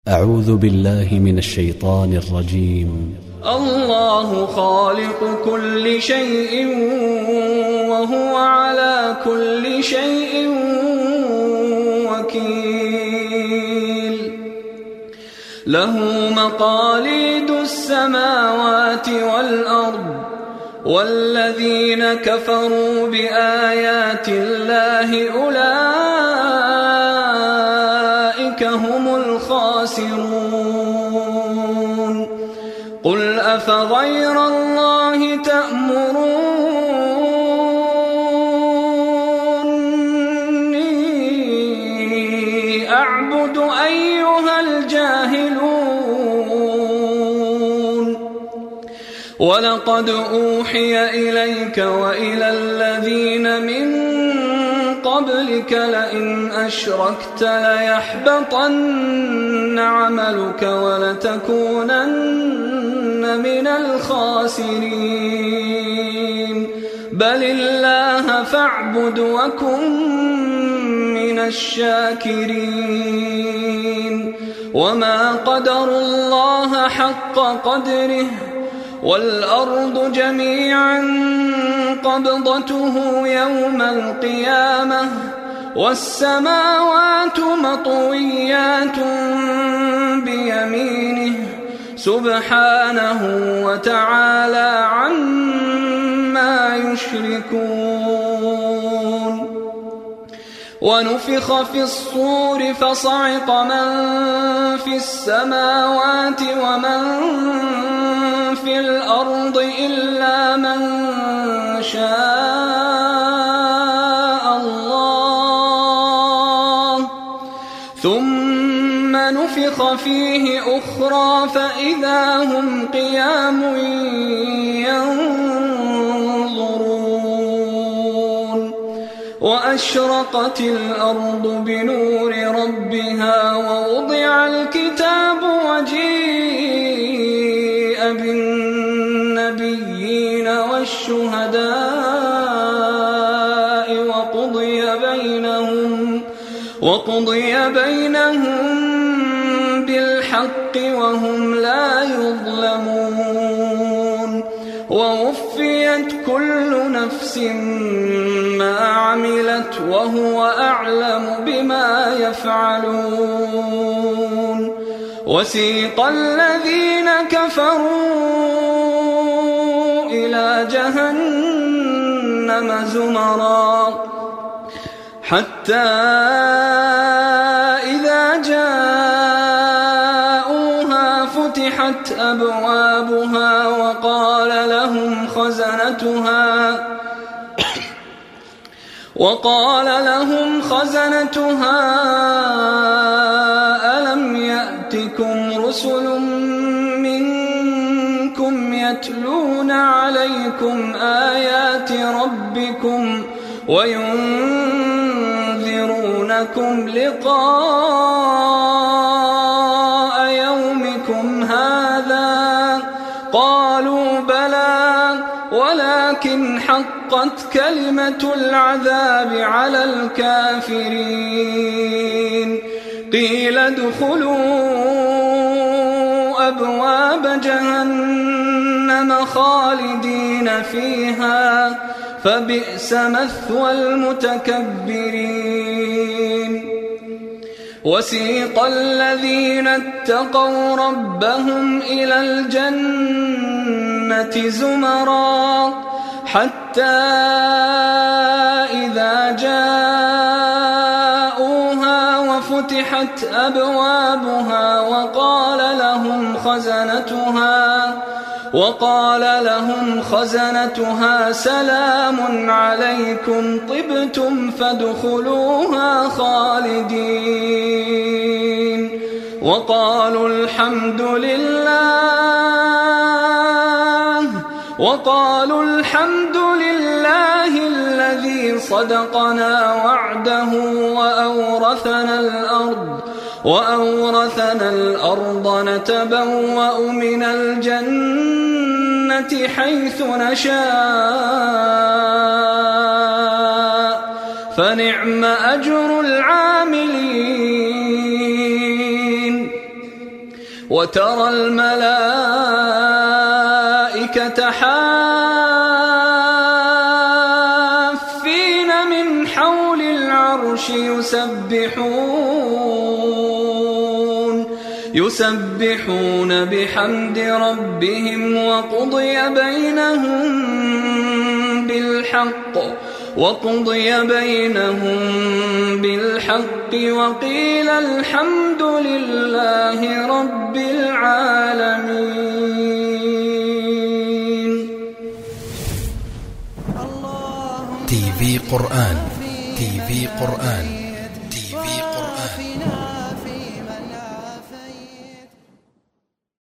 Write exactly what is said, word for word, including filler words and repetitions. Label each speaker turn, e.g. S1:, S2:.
S1: أعوذ بالله من الشيطان الرجيم.
S2: الله خالق كل شيء وهو على كل شيء وكيل. له مقاليد السماوات والأرض، والذين كفروا بآيات الله أولئك هم الخاسرون. قل أفغير الله تأمروني أعبد أيها الجاهلون؟ ولقد أوحي إليك وإلى الذين من قبلك لئن أشركت ليحبطن عملك ولتكونن من الخاسرين. بل الله فاعبد وكن من الشاكرين. وما قدروا الله حق قدره، والأرض جميعا قبضته يوم القيامة، والسماوات مطويات بيمينه سبحانه وتعالى عما يشركون. ونفخ في الصور فصعق من في السماوات ومن في الأرض إلا من شاء الله، ثم نفخ فيه أخرى فإذا هم قيام ينظرون. وأشرقت الأرض بنور ربها ووضع الكتاب وجيء بالنبيين والشهداء وقضي بينهم وقضي بينهم بالحق وهم لا يظلمون. ووفيت كل نفس ما عملت وهو أعلم بما يفعلون. وسيق الذين كفروا إلى جهنم زمرا حتى إذا جاءوها فتحت أبوابها وقال لهم خزنتها وقال لهم خزنتها ألم يأتكم رسل منكم يتلون عليكم آيات ربكم وينذرونكم لقاء يومكم هذا؟ قالوا بلى، ولكن حقت كلمة العذاب على الكافرين. قيل ادخلوا أبواب جهنم خالدين فيها فبئس مثوى المتكبرين. وسيق الذين اتقوا ربهم إلى الجنة زمرا حتى إذا جاءوها وفتحت أبوابها وقال لهم خزنتها وقال لهم خزنتها سلام عليكم طبتم فادخلوها خالدين. وقالوا الحمد لله وقالوا الحمد لله الذي صدقنا وعده وأورثنا الأرض وأورثنا الأرض نتبوأ من الجنة حيث نشاء فنعم أجر العاملين. وترى الملائكة حافين من حول العرش يسبحون يسبحون بحمد ربهم وقضي بينهم بالحق وقضي بينهم بالحق وقيل الحمد لله رب العالمين.
S3: تي في قرآن تي في قرآن